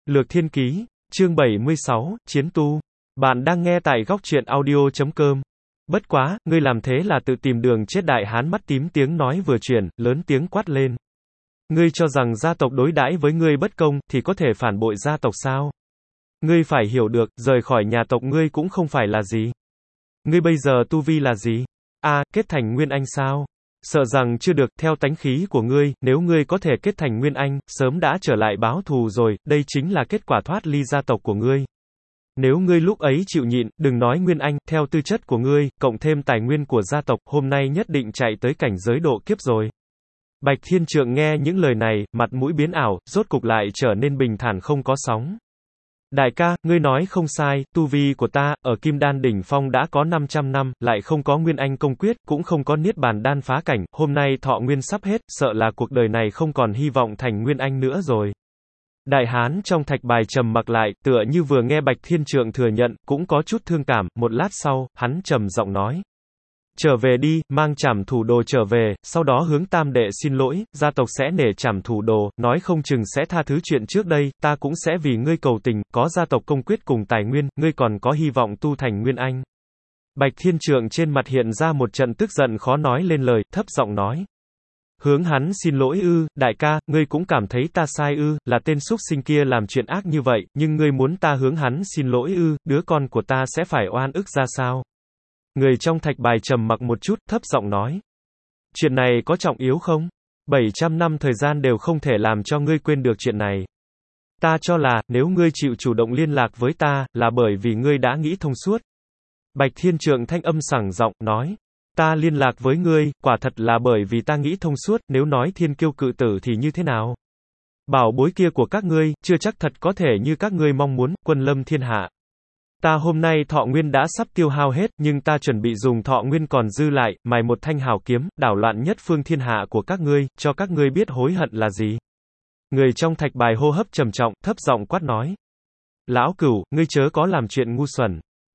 Lược Thiên Ký, chương 76, Chiến Tu. Bạn đang nghe tại góc truyện audio.com. Bất quá, ngươi làm thế là tự tìm đường chết. Đại hán mắt tím tiếng nói vừa chuyển, lớn tiếng quát lên. Ngươi cho rằng gia tộc đối đãi với ngươi bất công, thì có thể phản bội gia tộc sao? Ngươi phải hiểu được, rời khỏi nhà tộc ngươi cũng không phải là gì. Ngươi bây giờ tu vi là gì? Kết thành Nguyên Anh sao? Sợ rằng chưa được, theo tánh khí của ngươi, nếu ngươi có thể kết thành Nguyên Anh, sớm đã trở lại báo thù rồi, đây chính là kết quả thoát ly gia tộc của ngươi. Nếu ngươi lúc ấy chịu nhịn, đừng nói Nguyên Anh, theo tư chất của ngươi, cộng thêm tài nguyên của gia tộc, hôm nay nhất định chạy tới cảnh giới độ kiếp rồi. Bạch Thiên Trượng nghe những lời này, mặt mũi biến ảo, rốt cục lại trở nên bình thản không có sóng. Đại ca, ngươi nói không sai, tu vi của ta, ở Kim Đan đỉnh phong đã có 500 năm, lại không có Nguyên Anh công quyết, cũng không có Niết Bàn đan phá cảnh, hôm nay thọ nguyên sắp hết, sợ là cuộc đời này không còn hy vọng thành Nguyên Anh nữa rồi. Đại hán trong thạch bài trầm mặc lại, tựa như vừa nghe Bạch Thiên Trượng thừa nhận, cũng có chút thương cảm, một lát sau, hắn trầm giọng nói. Trở về đi, mang trảm thủ đồ trở về, sau đó hướng tam đệ xin lỗi, gia tộc sẽ nể trảm thủ đồ, nói không chừng sẽ tha thứ chuyện trước đây, ta cũng sẽ vì ngươi cầu tình, có gia tộc công quyết cùng tài nguyên, ngươi còn có hy vọng tu thành Nguyên Anh. Bạch Thiên Trượng trên mặt hiện ra một trận tức giận khó nói lên lời, thấp giọng nói. Hướng hắn xin lỗi ư, đại ca, ngươi cũng cảm thấy ta sai ư, là tên súc sinh kia làm chuyện ác như vậy, nhưng ngươi muốn ta hướng hắn xin lỗi ư, đứa con của ta sẽ phải oan ức ra sao? Người trong thạch bài trầm mặc một chút, thấp giọng nói. Chuyện này có trọng yếu không? 700 năm thời gian đều không thể làm cho ngươi quên được chuyện này. Ta cho là, nếu ngươi chịu chủ động liên lạc với ta, là bởi vì ngươi đã nghĩ thông suốt. Bạch Thiên Trượng thanh âm sảng giọng, nói. Ta liên lạc với ngươi, quả thật là bởi vì ta nghĩ thông suốt, nếu nói thiên kiêu cự tử thì như thế nào? Bảo bối kia của các ngươi, chưa chắc thật có thể như các ngươi mong muốn, quân lâm thiên hạ. Ta hôm nay thọ nguyên đã sắp tiêu hao hết, nhưng ta chuẩn bị dùng thọ nguyên còn dư lại, mài một thanh hào kiếm, đảo loạn nhất phương thiên hạ của các ngươi, cho các ngươi biết hối hận là gì. Người trong thạch bài hô hấp trầm trọng, thấp giọng quát nói. Lão Cửu, ngươi chớ có làm chuyện ngu xuẩn.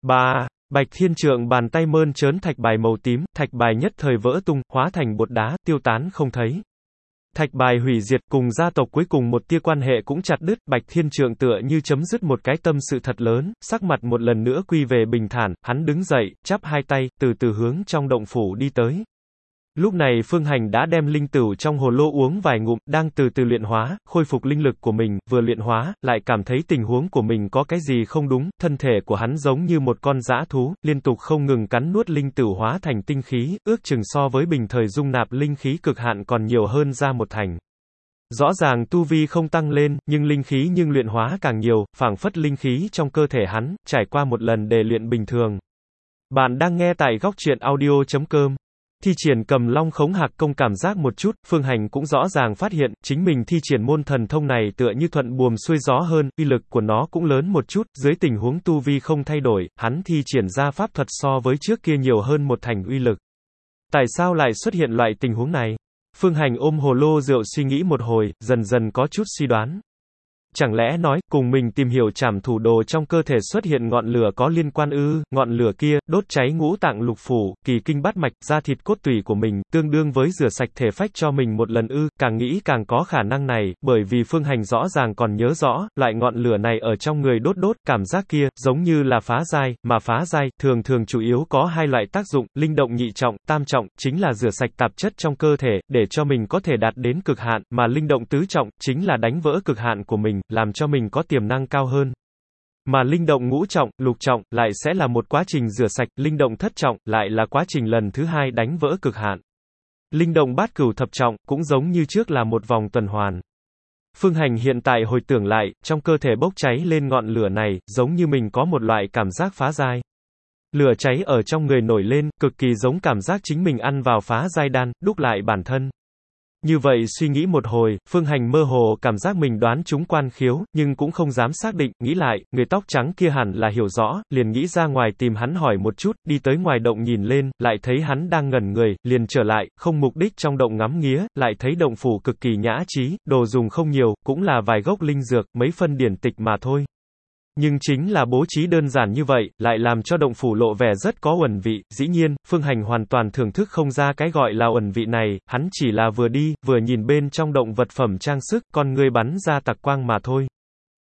Bạch Thiên Trượng bàn tay mơn trớn thạch bài màu tím, thạch bài nhất thời vỡ tung, hóa thành bột đá, tiêu tán không thấy. Thạch bài hủy diệt, cùng gia tộc cuối cùng một tia quan hệ cũng chặt đứt, Bạch Thiên Trượng tựa như chấm dứt một cái tâm sự thật lớn, sắc mặt một lần nữa quy về bình thản, hắn đứng dậy, chắp hai tay, từ từ hướng trong động phủ đi tới. Lúc này Phương Hành đã đem linh tửu trong hồ lô uống vài ngụm, đang từ từ luyện hóa, khôi phục linh lực của mình, vừa luyện hóa, lại cảm thấy tình huống của mình có cái gì không đúng, thân thể của hắn giống như một con dã thú, liên tục không ngừng cắn nuốt linh tửu hóa thành tinh khí, ước chừng so với bình thời dung nạp linh khí cực hạn còn nhiều hơn ra một thành. Rõ ràng tu vi không tăng lên, nhưng linh khí luyện hóa càng nhiều, phảng phất linh khí trong cơ thể hắn, trải qua một lần đề luyện bình thường. Bạn đang nghe tại góc truyện audio.com. Thi triển Cầm Long Khống Hạc Công cảm giác một chút, Phương Hành cũng rõ ràng phát hiện, chính mình thi triển môn thần thông này tựa như thuận buồm xuôi gió hơn, uy lực của nó cũng lớn một chút, dưới tình huống tu vi không thay đổi, hắn thi triển ra pháp thuật so với trước kia nhiều hơn một thành uy lực. Tại sao lại xuất hiện loại tình huống này? Phương Hành ôm hồ lô rượu suy nghĩ một hồi, dần dần có chút suy đoán. Chẳng lẽ nói, cùng mình tìm hiểu trảm thủ đồ trong cơ thể xuất hiện ngọn lửa có liên quan ư, ngọn lửa kia, đốt cháy ngũ tạng lục phủ, kỳ kinh bát mạch, da thịt cốt tủy của mình, tương đương với rửa sạch thể phách cho mình một lần ư, càng nghĩ càng có khả năng này, bởi vì Phương Hành rõ ràng còn nhớ rõ, loại ngọn lửa này ở trong người đốt, cảm giác kia, giống như là phá giai, mà phá giai, thường chủ yếu có hai loại tác dụng, linh động nhị trọng, tam trọng, chính là rửa sạch tạp chất trong cơ thể, để cho mình có thể đạt đến cực hạn, mà linh động tứ trọng, chính là đánh vỡ cực hạn của mình, làm cho mình có tiềm năng cao hơn. Mà linh động ngũ trọng, lục trọng, lại sẽ là một quá trình rửa sạch, linh động thất trọng, lại là quá trình lần thứ hai đánh vỡ cực hạn. Linh động bát cửu thập trọng, cũng giống như trước là một vòng tuần hoàn. Phương Hành hiện tại hồi tưởng lại, trong cơ thể bốc cháy lên ngọn lửa này, giống như mình có một loại cảm giác phá giai. Lửa cháy ở trong người nổi lên, cực kỳ giống cảm giác chính mình ăn vào phá giai đan, đúc lại bản thân. Như vậy suy nghĩ một hồi, Phương Hành mơ hồ cảm giác mình đoán trúng quan khiếu, nhưng cũng không dám xác định, nghĩ lại, người tóc trắng kia hẳn là hiểu rõ, liền nghĩ ra ngoài tìm hắn hỏi một chút, đi tới ngoài động nhìn lên, lại thấy hắn đang ngẩn người, liền trở lại, không mục đích trong động ngắm nghía, lại thấy động phủ cực kỳ nhã trí, đồ dùng không nhiều, cũng là vài gốc linh dược, mấy phân điển tịch mà thôi. Nhưng chính là bố trí đơn giản như vậy, lại làm cho động phủ lộ vẻ rất có uẩn vị, dĩ nhiên, Phương Hành hoàn toàn thưởng thức không ra cái gọi là uẩn vị này, hắn chỉ là vừa đi, vừa nhìn bên trong động vật phẩm trang sức, con ngươi bắn ra tạc quang mà thôi.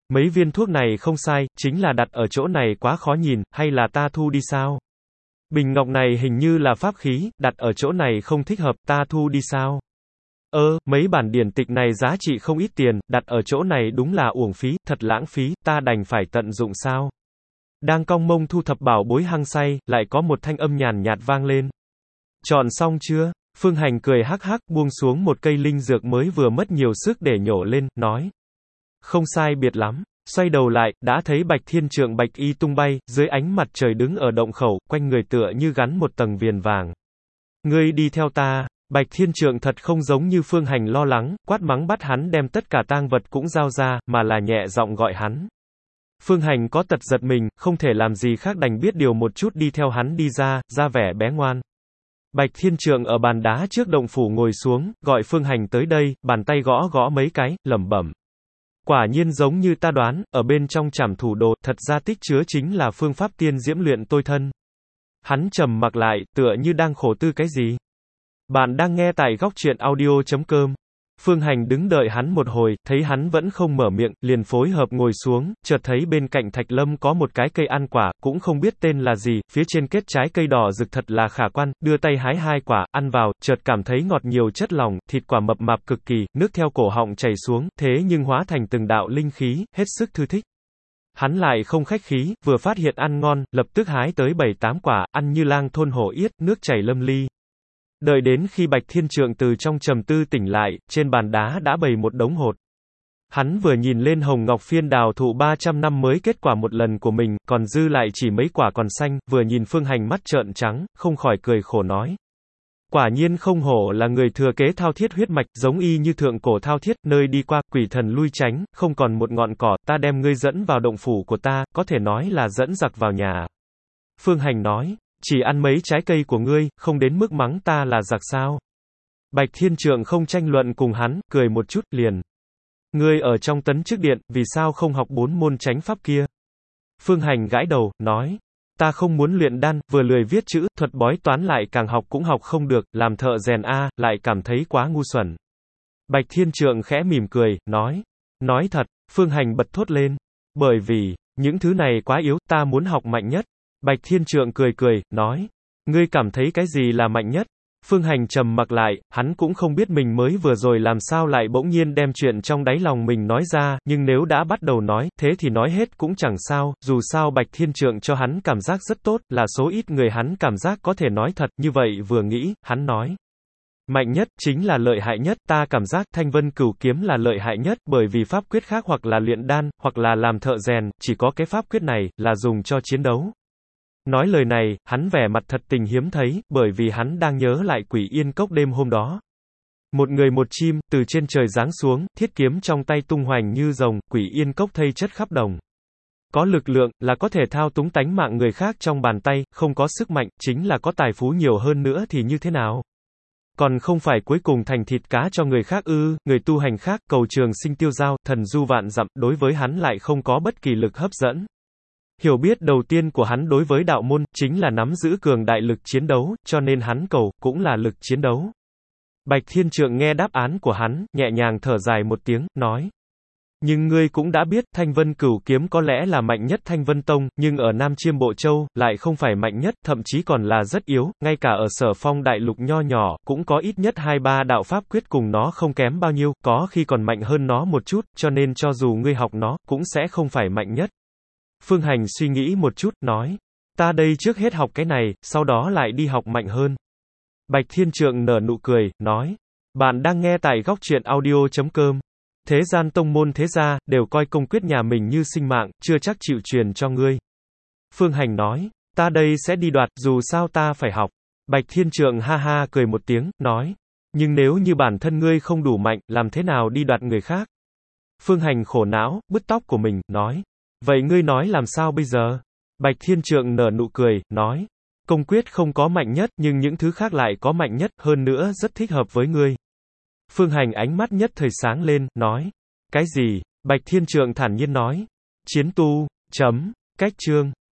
Mấy viên thuốc này không sai, chính là đặt ở chỗ này quá khó nhìn, hay là ta thu đi sao? Bình ngọc này hình như là pháp khí, đặt ở chỗ này không thích hợp, ta thu đi sao? Mấy bản điển tịch này giá trị không ít tiền, đặt ở chỗ này đúng là uổng phí, thật lãng phí, ta đành phải tận dụng sao? Đang cong mông thu thập bảo bối hăng say, lại có một thanh âm nhàn nhạt vang lên. Chọn xong chưa? Phương Hành cười hắc hắc, buông xuống một cây linh dược mới vừa mất nhiều sức để nhổ lên, nói. Không sai biệt lắm. Xoay đầu lại, đã thấy Bạch Thiên Trượng bạch y tung bay, dưới ánh mặt trời đứng ở động khẩu, quanh người tựa như gắn một tầng viền vàng. Ngươi đi theo ta. Bạch Thiên Trượng thật không giống như Phương Hành lo lắng, quát mắng bắt hắn đem tất cả tang vật cũng giao ra, mà là nhẹ giọng gọi hắn. Phương Hành có tật giật mình, không thể làm gì khác đành biết điều một chút đi theo hắn đi ra vẻ bé ngoan. Bạch Thiên Trượng ở bàn đá trước động phủ ngồi xuống, gọi Phương Hành tới đây, bàn tay gõ gõ mấy cái, lẩm bẩm. Quả nhiên giống như ta đoán, ở bên trong trảm thủ đồ, thật ra tích chứa chính là phương pháp tiên diễm luyện tôi thân. Hắn trầm mặc lại, tựa như đang khổ tư cái gì. Bạn đang nghe tại góc truyện audio.com. Phương Hành đứng đợi hắn một hồi, thấy hắn vẫn không mở miệng, liền phối hợp ngồi xuống, chợt thấy bên cạnh Thạch Lâm có một cái cây ăn quả, cũng không biết tên là gì, phía trên kết trái cây đỏ rực thật là khả quan, đưa tay hái 2 quả, ăn vào, chợt cảm thấy ngọt nhiều chất lỏng, thịt quả mập mạp cực kỳ, nước theo cổ họng chảy xuống, thế nhưng hóa thành từng đạo linh khí, hết sức thư thích. Hắn lại không khách khí, vừa phát hiện ăn ngon, lập tức hái tới 7-8 quả, ăn như lang thôn hổ yết, nước chảy lâm ly. Đợi đến khi Bạch Thiên Trượng từ trong trầm tư tỉnh lại, trên bàn đá đã bày một đống hột. Hắn vừa nhìn lên hồng ngọc phiên đào thụ 300 năm mới kết quả một lần của mình, còn dư lại chỉ mấy quả còn xanh, vừa nhìn Phương Hành mắt trợn trắng, không khỏi cười khổ nói. Quả nhiên không hổ là người thừa kế thao thiết huyết mạch, giống y như thượng cổ thao thiết, nơi đi qua, quỷ thần lui tránh, không còn một ngọn cỏ, ta đem ngươi dẫn vào động phủ của ta, có thể nói là dẫn giặc vào nhà. Phương Hành nói. Chỉ ăn mấy trái cây của ngươi, không đến mức mắng ta là giặc sao? Bạch Thiên Trượng không tranh luận cùng hắn, cười một chút, liền. Ngươi ở trong tấn chức điện, vì sao không học 4 môn chánh pháp kia? Phương Hành gãi đầu, nói. Ta không muốn luyện đan, vừa lười viết chữ, thuật bói toán lại càng học cũng học không được, làm thợ rèn lại cảm thấy quá ngu xuẩn. Bạch Thiên Trượng khẽ mỉm cười, nói. Nói thật, Phương Hành bật thốt lên. Bởi vì, những thứ này quá yếu, ta muốn học mạnh nhất. Bạch Thiên Trượng cười, nói. Ngươi cảm thấy cái gì là mạnh nhất? Phương Hành trầm mặc lại, hắn cũng không biết mình mới vừa rồi làm sao lại bỗng nhiên đem chuyện trong đáy lòng mình nói ra, nhưng nếu đã bắt đầu nói, thế thì nói hết cũng chẳng sao, dù sao Bạch Thiên Trượng cho hắn cảm giác rất tốt, là số ít người hắn cảm giác có thể nói thật, như vậy vừa nghĩ, hắn nói. Mạnh nhất, chính là lợi hại nhất, ta cảm giác Thanh Vân Cửu Kiếm là lợi hại nhất, bởi vì pháp quyết khác hoặc là luyện đan, hoặc là làm thợ rèn, chỉ có cái pháp quyết này, là dùng cho chiến đấu. Nói lời này, hắn vẻ mặt thật tình hiếm thấy, bởi vì hắn đang nhớ lại Quỷ Yên Cốc đêm hôm đó. Một người một chim, từ trên trời giáng xuống, thiết kiếm trong tay tung hoành như rồng, Quỷ Yên Cốc thây chất khắp đồng. Có lực lượng, là có thể thao túng tánh mạng người khác trong bàn tay, không có sức mạnh, chính là có tài phú nhiều hơn nữa thì như thế nào? Còn không phải cuối cùng thành thịt cá cho người khác người tu hành khác, cầu trường sinh tiêu giao, thần du vạn dặm, đối với hắn lại không có bất kỳ lực hấp dẫn. Hiểu biết đầu tiên của hắn đối với đạo môn, chính là nắm giữ cường đại lực chiến đấu, cho nên hắn cầu, cũng là lực chiến đấu. Bạch Thiên Trượng nghe đáp án của hắn, nhẹ nhàng thở dài một tiếng, nói. Nhưng ngươi cũng đã biết, Thanh Vân Cửu Kiếm có lẽ là mạnh nhất Thanh Vân Tông, nhưng ở Nam Chiêm Bộ Châu, lại không phải mạnh nhất, thậm chí còn là rất yếu, ngay cả ở Sở Phong đại lục nho nhỏ, cũng có ít nhất 2-3 đạo pháp quyết cùng nó không kém bao nhiêu, có khi còn mạnh hơn nó một chút, cho nên cho dù ngươi học nó, cũng sẽ không phải mạnh nhất. Phương Hành suy nghĩ một chút, nói. Ta đây trước hết học cái này, sau đó lại đi học mạnh hơn. Bạch Thiên Trượng nở nụ cười, nói. Bạn đang nghe tại góc truyện audio.com. Thế gian tông môn thế gia, đều coi công quyết nhà mình như sinh mạng, chưa chắc chịu truyền cho ngươi. Phương Hành nói. Ta đây sẽ đi đoạt, dù sao ta phải học. Bạch Thiên Trượng ha ha cười một tiếng, nói. Nhưng nếu như bản thân ngươi không đủ mạnh, làm thế nào đi đoạt người khác? Phương Hành khổ não, bứt tóc của mình, nói. Vậy ngươi nói làm sao bây giờ? Bạch Thiên Trượng nở nụ cười, nói. Công quyết không có mạnh nhất, nhưng những thứ khác lại có mạnh nhất, hơn nữa rất thích hợp với ngươi. Phương Hành ánh mắt nhất thời sáng lên, nói. Cái gì? Bạch Thiên Trượng thản nhiên nói. Chiến tu, cách chương.